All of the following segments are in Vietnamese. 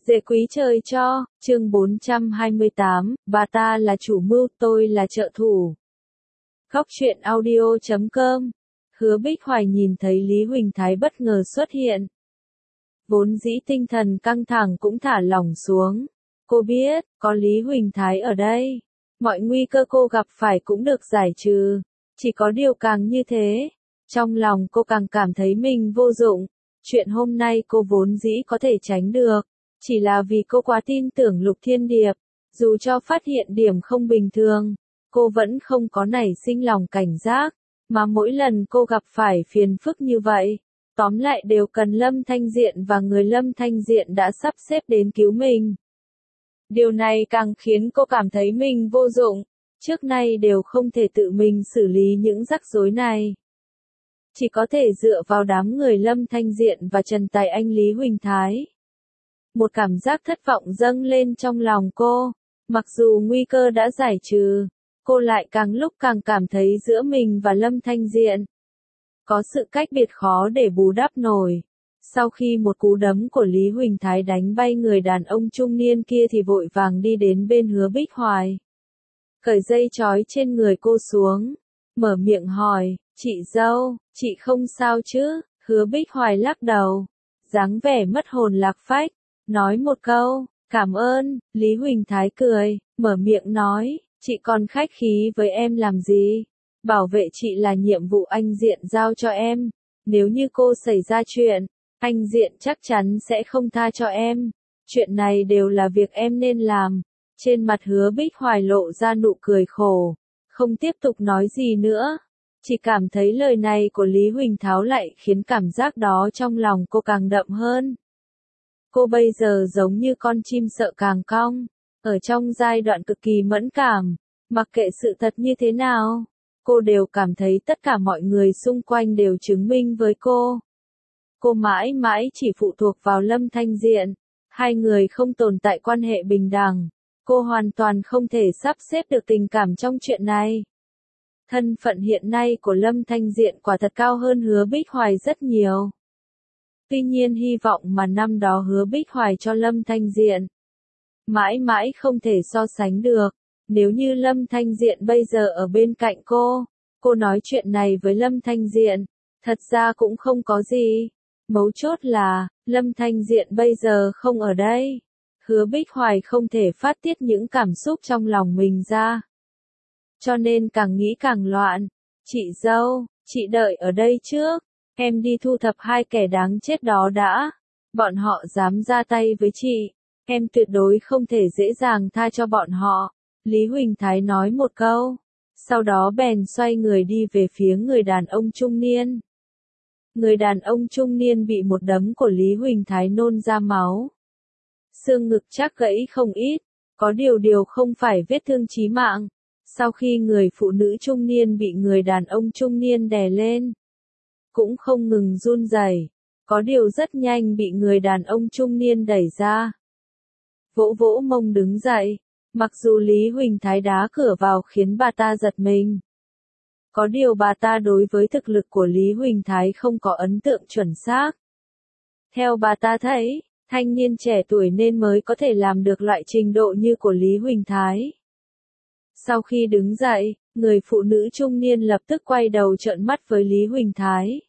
Dễ quý trời cho, chương 428, bà ta là chủ mưu, tôi là trợ thủ. Góc truyện audio.com. Hứa Bích Hoài nhìn thấy Lý Huỳnh Thái bất ngờ xuất hiện. Vốn dĩ tinh thần căng thẳng cũng thả lỏng xuống. Cô biết, có Lý Huỳnh Thái ở đây. Mọi nguy cơ cô gặp phải cũng được giải trừ. Chỉ có điều càng như thế. Trong lòng cô càng cảm thấy mình vô dụng. Chuyện hôm nay cô vốn dĩ có thể tránh được. Chỉ là vì cô quá tin tưởng Lục Thiên Điệp. Dù cho phát hiện điểm không bình thường, cô vẫn không có nảy sinh lòng cảnh giác. Mà mỗi lần cô gặp phải phiền phức như vậy, tóm lại đều cần Lâm Thanh Diện và người Lâm Thanh Diện đã sắp xếp đến cứu mình. Điều này càng khiến cô cảm thấy mình vô dụng, trước nay đều không thể tự mình xử lý những rắc rối này. Chỉ có thể dựa vào đám người Lâm Thanh Diện và Trần Tài Anh Lý Huỳnh Thái. Một cảm giác thất vọng dâng lên trong lòng cô, mặc dù nguy cơ đã giải trừ, cô lại càng lúc càng cảm thấy giữa mình và Lâm Thanh Diện có sự cách biệt khó để bù đắp nổi. Sau khi một cú đấm của Lý Huỳnh Thái đánh bay người đàn ông trung niên kia thì vội vàng đi đến bên Hứa Bích Hoài. Cởi dây trói trên người cô xuống, mở miệng hỏi, chị dâu, chị không sao chứ? Hứa Bích Hoài lắc đầu, dáng vẻ mất hồn lạc phách, nói một câu, cảm ơn. Lý Huỳnh Thái cười, mở miệng nói, chị còn khách khí với em làm gì? Bảo vệ chị là nhiệm vụ anh Diện giao cho em. Nếu như cô xảy ra chuyện, anh Diện chắc chắn sẽ không tha cho em. Chuyện này đều là việc em nên làm. Trên mặt Hứa Bích Hoài lộ ra nụ cười khổ, không tiếp tục nói gì nữa. Chỉ cảm thấy lời này của Lý Huỳnh Tháo lại khiến cảm giác đó trong lòng cô càng đậm hơn. Cô bây giờ giống như con chim sợ càng cong, ở trong giai đoạn cực kỳ mẫn cảm, mặc kệ sự thật như thế nào, cô đều cảm thấy tất cả mọi người xung quanh đều chứng minh với cô. Cô mãi mãi chỉ phụ thuộc vào Lâm Thanh Diện, hai người không tồn tại quan hệ bình đẳng, cô hoàn toàn không thể sắp xếp được tình cảm trong chuyện này. Thân phận hiện nay của Lâm Thanh Diện quả thật cao hơn Hứa Bích Hoài rất nhiều. Tuy nhiên hy vọng mà năm đó Hứa Bích Hoài cho Lâm Thanh Diện mãi mãi không thể so sánh được. Nếu như Lâm Thanh Diện bây giờ ở bên cạnh cô nói chuyện này với Lâm Thanh Diện, thật ra cũng không có gì. Mấu chốt là, Lâm Thanh Diện bây giờ không ở đây. Hứa Bích Hoài không thể phát tiết những cảm xúc trong lòng mình ra. Cho nên càng nghĩ càng loạn. Chị dâu, chị đợi ở đây trước. Em đi thu thập hai kẻ đáng chết đó đã. Bọn họ dám ra tay với chị, em tuyệt đối không thể dễ dàng tha cho bọn họ. Lý Huỳnh Thái nói một câu, sau đó bèn xoay người đi về phía người đàn ông trung niên. Người đàn ông trung niên bị một đấm của Lý Huỳnh Thái nôn ra máu. Xương ngực chắc gãy không ít, có điều không phải vết thương chí mạng. Sau khi người phụ nữ trung niên bị người đàn ông trung niên đè lên, cũng không ngừng run rẩy, có điều rất nhanh bị người đàn ông trung niên đẩy ra. Vỗ vỗ mông đứng dậy, mặc dù Lý Huỳnh Thái đá cửa vào khiến bà ta giật mình. Có điều bà ta đối với thực lực của Lý Huỳnh Thái không có ấn tượng chuẩn xác. Theo bà ta thấy, thanh niên trẻ tuổi nên mới có thể làm được loại trình độ như của Lý Huỳnh Thái. Sau khi đứng dậy, người phụ nữ trung niên lập tức quay đầu trợn mắt với Lý Huỳnh Thái.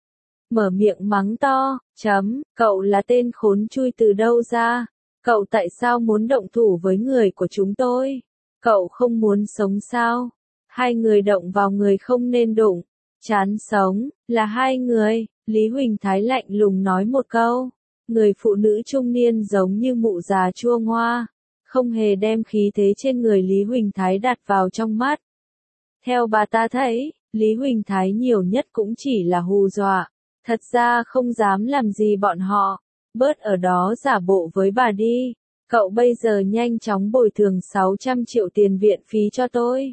Mở miệng mắng to, cậu là tên khốn chui từ đâu ra? Cậu tại sao muốn động thủ với người của chúng tôi? Cậu không muốn sống sao? Hai người động vào người không nên đụng. Chán sống, là hai người. Lý Huỳnh Thái lạnh lùng nói một câu. Người phụ nữ trung niên giống như mụ già chua ngoa, không hề đem khí thế trên người Lý Huỳnh Thái đặt vào trong mắt. Theo bà ta thấy, Lý Huỳnh Thái nhiều nhất cũng chỉ là hù dọa, thật ra không dám làm gì bọn họ. Bớt ở đó giả bộ với bà đi, cậu bây giờ nhanh chóng bồi thường 600 triệu tiền viện phí cho tôi.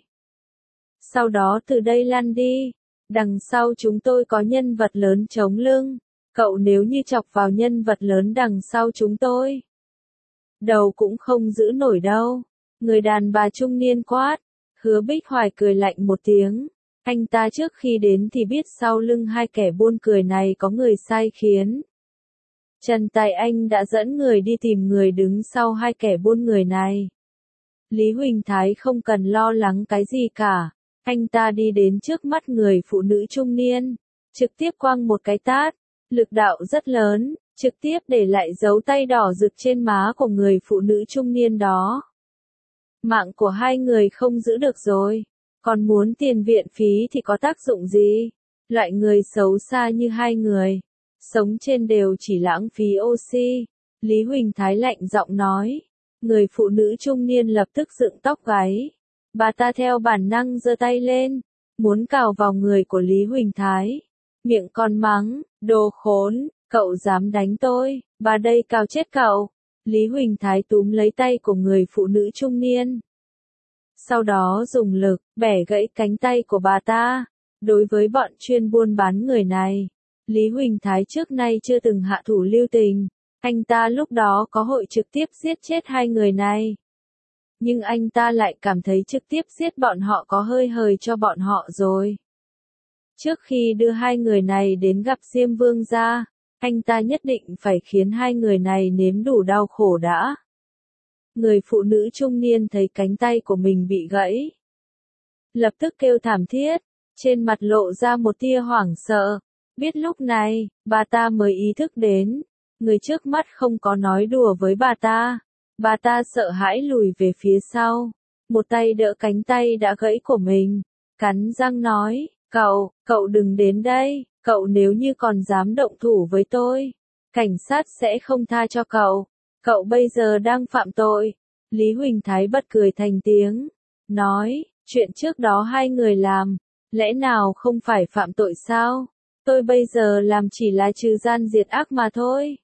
Sau đó từ đây lăn đi, đằng sau chúng tôi có nhân vật lớn chống lưng, cậu nếu như chọc vào nhân vật lớn đằng sau chúng tôi, đầu cũng không giữ nổi đâu. Người đàn bà trung niên quát. Hứa Bích Hoài cười lạnh một tiếng. Anh ta trước khi đến thì biết sau lưng hai kẻ buôn cười này có người sai khiến. Trần Tài Anh đã dẫn người đi tìm người đứng sau hai kẻ buôn người này. Lý Huỳnh Thái không cần lo lắng cái gì cả. Anh ta đi đến trước mắt người phụ nữ trung niên, trực tiếp quăng một cái tát, lực đạo rất lớn, trực tiếp để lại dấu tay đỏ rực trên má của người phụ nữ trung niên đó. Mạng của hai người không giữ được rồi, còn muốn tiền viện phí thì có tác dụng gì? Loại người xấu xa như hai người, sống trên đều chỉ lãng phí oxy. Lý Huỳnh Thái lạnh giọng nói. Người phụ nữ trung niên lập tức dựng tóc gáy. Bà ta theo bản năng giơ tay lên, muốn cào vào người của Lý Huỳnh Thái. Miệng còn mắng, đồ khốn, cậu dám đánh tôi, bà đây cào chết cậu. Lý Huỳnh Thái túm lấy tay của người phụ nữ trung niên. Sau đó dùng lực, bẻ gãy cánh tay của bà ta. Đối với bọn chuyên buôn bán người này, Lý Huỳnh Thái trước nay chưa từng hạ thủ lưu tình. Anh ta lúc đó có hội trực tiếp giết chết hai người này. Nhưng anh ta lại cảm thấy trực tiếp giết bọn họ có hơi hời cho bọn họ rồi. Trước khi đưa hai người này đến gặp Diêm Vương gia, anh ta nhất định phải khiến hai người này nếm đủ đau khổ đã. Người phụ nữ trung niên thấy cánh tay của mình bị gãy, lập tức kêu thảm thiết, trên mặt lộ ra một tia hoảng sợ. Biết lúc này, bà ta mới ý thức đến, người trước mắt không có nói đùa với bà ta. Bà ta sợ hãi lùi về phía sau, một tay đỡ cánh tay đã gãy của mình, cắn răng nói, cậu đừng đến đây, cậu nếu như còn dám động thủ với tôi, cảnh sát sẽ không tha cho cậu bây giờ đang phạm tội. Lý Huỳnh Thái bật cười thành tiếng, nói, chuyện trước đó hai người làm, lẽ nào không phải phạm tội sao? Tôi bây giờ làm chỉ là trừ gian diệt ác mà thôi.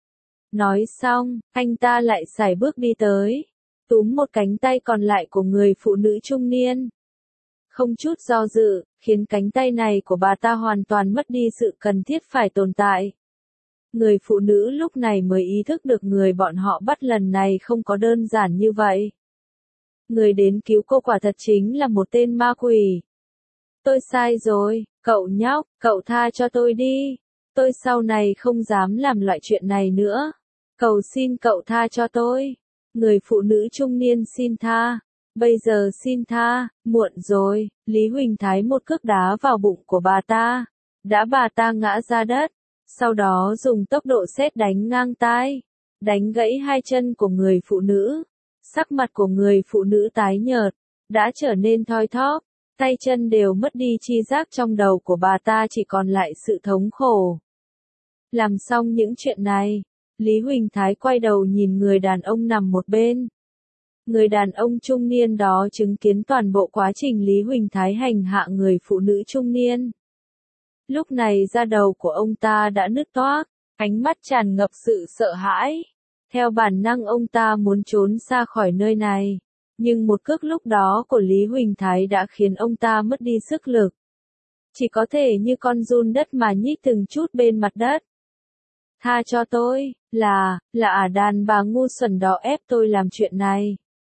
Nói xong, anh ta lại sải bước đi tới, túm một cánh tay còn lại của người phụ nữ trung niên. Không chút do dự, khiến cánh tay này của bà ta hoàn toàn mất đi sự cần thiết phải tồn tại. Người phụ nữ lúc này mới ý thức được người bọn họ bắt lần này không có đơn giản như vậy. Người đến cứu cô quả thật chính là một tên ma quỷ. Tôi sai rồi, cậu nhóc, cậu tha cho tôi đi. Tôi sau này không dám làm loại chuyện này nữa. Cầu xin cậu tha cho tôi. Người phụ nữ trung niên xin tha. Bây giờ xin tha, muộn rồi. Lý Huỳnh Thái một cước đá vào bụng của bà ta. Đã bà ta ngã ra đất. Sau đó dùng tốc độ sét đánh ngang tai. Đánh gãy hai chân của người phụ nữ. Sắc mặt của người phụ nữ tái nhợt. Đã trở nên thoi thóp. Tay chân đều mất đi chi giác, trong đầu của bà ta chỉ còn lại sự thống khổ. Làm xong những chuyện này, Lý Huỳnh Thái quay đầu nhìn người đàn ông nằm một bên. Người đàn ông trung niên đó chứng kiến toàn bộ quá trình Lý Huỳnh Thái hành hạ người phụ nữ trung niên. Lúc này da đầu của ông ta đã nứt toác, ánh mắt tràn ngập sự sợ hãi. Theo bản năng ông ta muốn trốn xa khỏi nơi này. Nhưng một cước lúc đó của Lý Huỳnh Thái đã khiến ông ta mất đi sức lực. Chỉ có thể như con giun đất mà nhích từng chút bên mặt đất. Tha cho tôi, là đàn bà ngu xuẩn đó ép tôi làm chuyện này.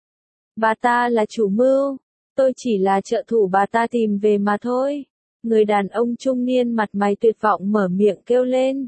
Bà ta là chủ mưu, tôi chỉ là trợ thủ bà ta tìm về mà thôi. Người đàn ông trung niên mặt mày tuyệt vọng mở miệng kêu lên.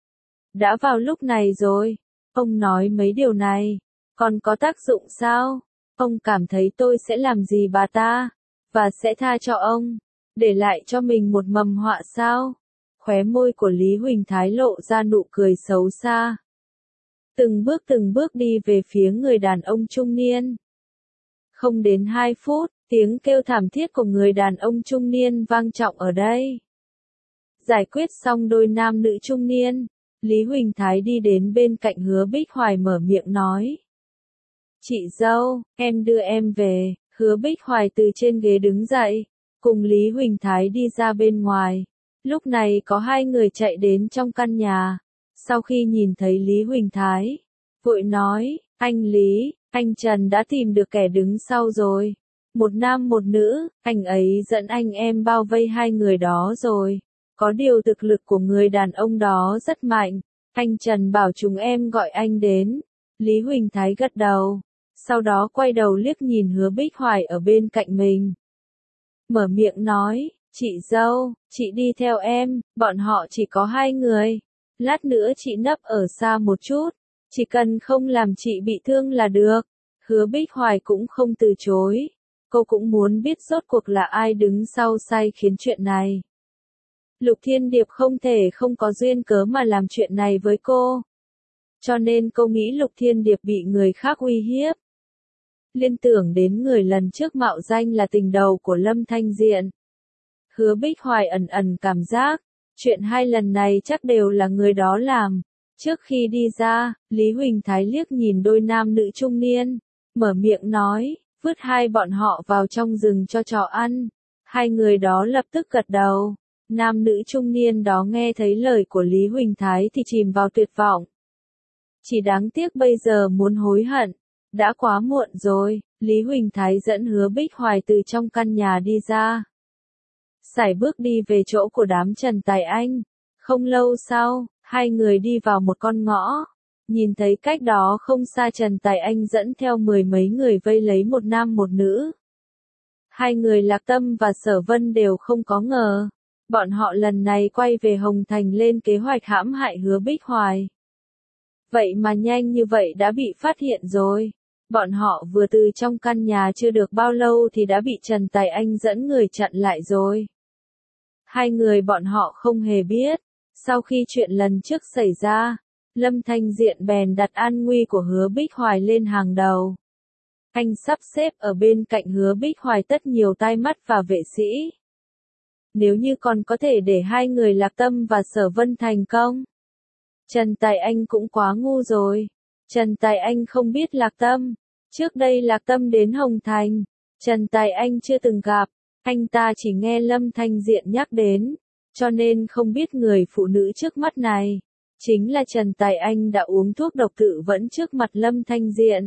Đã vào lúc này rồi, ông nói mấy điều này, còn có tác dụng sao? Ông cảm thấy tôi sẽ làm gì bà ta, và sẽ tha cho ông, để lại cho mình một mầm họa sao? Khóe môi của Lý Huỳnh Thái lộ ra nụ cười xấu xa. Từng bước đi về phía người đàn ông trung niên. Không đến 2 phút, tiếng kêu thảm thiết của người đàn ông trung niên vang trọng ở đây. Giải quyết xong đôi nam nữ trung niên, Lý Huỳnh Thái đi đến bên cạnh Hứa Bích Hoài mở miệng nói. Chị dâu, em đưa em về. Hứa Bích Hoài từ trên ghế đứng dậy, cùng Lý Huỳnh Thái đi ra bên ngoài. Lúc này có hai người chạy đến trong căn nhà. Sau khi nhìn thấy Lý Huỳnh Thái, vội nói, anh Lý, anh Trần đã tìm được kẻ đứng sau rồi. Một nam một nữ, anh ấy dẫn anh em bao vây hai người đó rồi. Có điều thực lực của người đàn ông đó rất mạnh. Anh Trần bảo chúng em gọi anh đến. Lý Huỳnh Thái gật đầu. Sau đó quay đầu liếc nhìn Hứa Bích Hoài ở bên cạnh mình. Mở miệng nói, chị dâu, chị đi theo em, bọn họ chỉ có 2 người. Lát nữa chị nấp ở xa một chút, chỉ cần không làm chị bị thương là được. Hứa Bích Hoài cũng không từ chối. Cô cũng muốn biết rốt cuộc là ai đứng sau sai khiến chuyện này. Lục Thiên Điệp không thể không có duyên cớ mà làm chuyện này với cô. Cho nên cô nghĩ Lục Thiên Điệp bị người khác uy hiếp. Liên tưởng đến người lần trước mạo danh là tình đầu của Lâm Thanh Diện. Hứa Bích Hoài ẩn ẩn cảm giác, chuyện hai lần này chắc đều là người đó làm. Trước khi đi ra, Lý Huỳnh Thái liếc nhìn đôi nam nữ trung niên, mở miệng nói, vứt hai bọn họ vào trong rừng cho chó ăn. Hai người đó lập tức gật đầu. Nam nữ trung niên đó nghe thấy lời của Lý Huỳnh Thái thì chìm vào tuyệt vọng. Chỉ đáng tiếc bây giờ muốn hối hận, đã quá muộn rồi. Lý Huỳnh Thái dẫn Hứa Bích Hoài từ trong căn nhà đi ra. Sải bước đi về chỗ của đám Trần Tài Anh. Không lâu sau, hai người đi vào một con ngõ. Nhìn thấy cách đó không xa Trần Tài Anh dẫn theo mười mấy người vây lấy một nam một nữ. Hai người Lạc Tâm và Sở Vân đều không có ngờ. Bọn họ lần này quay về Hồng Thành lên kế hoạch hãm hại Hứa Bích Hoài. Vậy mà nhanh như vậy đã bị phát hiện rồi. Bọn họ vừa từ trong căn nhà chưa được bao lâu thì đã bị Trần Tài Anh dẫn người chặn lại rồi. Hai người bọn họ không hề biết. Sau khi chuyện lần trước xảy ra, Lâm Thanh Diện bèn đặt an nguy của Hứa Bích Hoài lên hàng đầu. Anh sắp xếp ở bên cạnh Hứa Bích Hoài tất nhiều tai mắt và vệ sĩ. Nếu như còn có thể để hai người Lạc Tâm và Sở Vân thành công. Trần Tài Anh cũng quá ngu rồi. Trần Tài Anh không biết Lạc Tâm. Trước đây Lạc Tâm đến Hồng Thành, Trần Tài Anh chưa từng gặp. Anh ta chỉ nghe Lâm Thanh Diện nhắc đến, cho nên không biết người phụ nữ trước mắt này. Chính là Trần Tài Anh đã uống thuốc độc tự vẫn trước mặt Lâm Thanh Diện.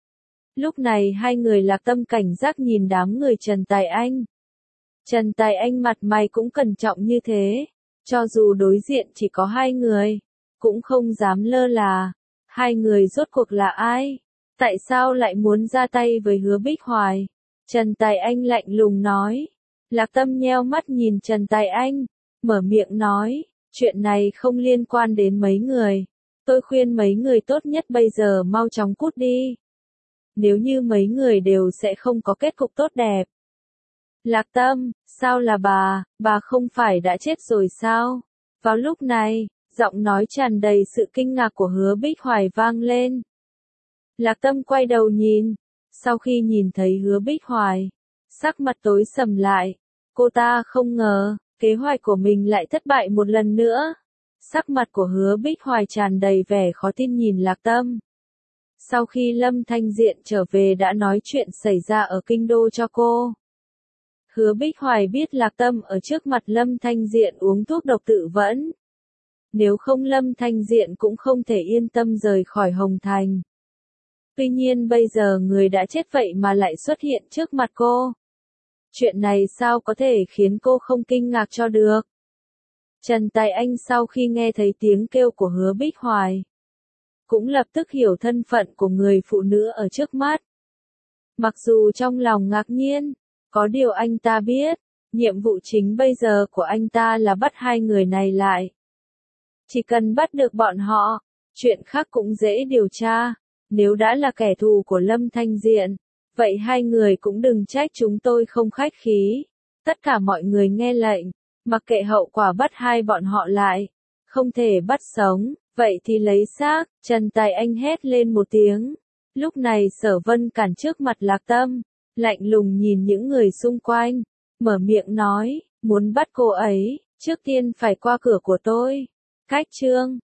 Lúc này hai người Lạc Tâm cảnh giác nhìn đám người Trần Tài Anh. Trần Tài Anh mặt mày cũng cẩn trọng như thế. Cho dù đối diện chỉ có hai người, cũng không dám lơ là. Hai người rốt cuộc là ai? Tại sao lại muốn ra tay với Hứa Bích Hoài? Trần Tài Anh lạnh lùng nói. Lạc Tâm nheo mắt nhìn Trần Tài Anh, mở miệng nói, chuyện này không liên quan đến mấy người. Tôi khuyên mấy người tốt nhất bây giờ mau chóng cút đi. Nếu như mấy người đều sẽ không có kết cục tốt đẹp. Lạc Tâm, sao là bà không phải đã chết rồi sao? Vào lúc này, giọng nói tràn đầy sự kinh ngạc của Hứa Bích Hoài vang lên. Lạc Tâm quay đầu nhìn, sau khi nhìn thấy Hứa Bích Hoài, sắc mặt tối sầm lại. Cô ta không ngờ, kế hoạch của mình lại thất bại một lần nữa. Sắc mặt của Hứa Bích Hoài tràn đầy vẻ khó tin nhìn Lạc Tâm. Sau khi Lâm Thanh Diện trở về đã nói chuyện xảy ra ở kinh đô cho cô. Hứa Bích Hoài biết Lạc Tâm ở trước mặt Lâm Thanh Diện uống thuốc độc tự vẫn. Nếu không Lâm Thanh Diện cũng không thể yên tâm rời khỏi Hồng Thành. Tuy nhiên bây giờ người đã chết vậy mà lại xuất hiện trước mặt cô. Chuyện này sao có thể khiến cô không kinh ngạc cho được. Trần Tài Anh sau khi nghe thấy tiếng kêu của Hứa Bích Hoài, cũng lập tức hiểu thân phận của người phụ nữ ở trước mắt. Mặc dù trong lòng ngạc nhiên, có điều anh ta biết, nhiệm vụ chính bây giờ của anh ta là bắt hai người này lại. Chỉ cần bắt được bọn họ, chuyện khác cũng dễ điều tra. Nếu đã là kẻ thù của Lâm Thanh Diện, vậy hai người cũng đừng trách chúng tôi không khách khí. Tất cả mọi người nghe lệnh, mặc kệ hậu quả bắt hai bọn họ lại. Không thể bắt sống, vậy thì lấy xác. Trần Tài Anh hét lên một tiếng. Lúc này Sở Vân cản trước mặt Lạc Tâm, lạnh lùng nhìn những người xung quanh, mở miệng nói, muốn bắt cô ấy, trước tiên phải qua cửa của tôi. Cách chương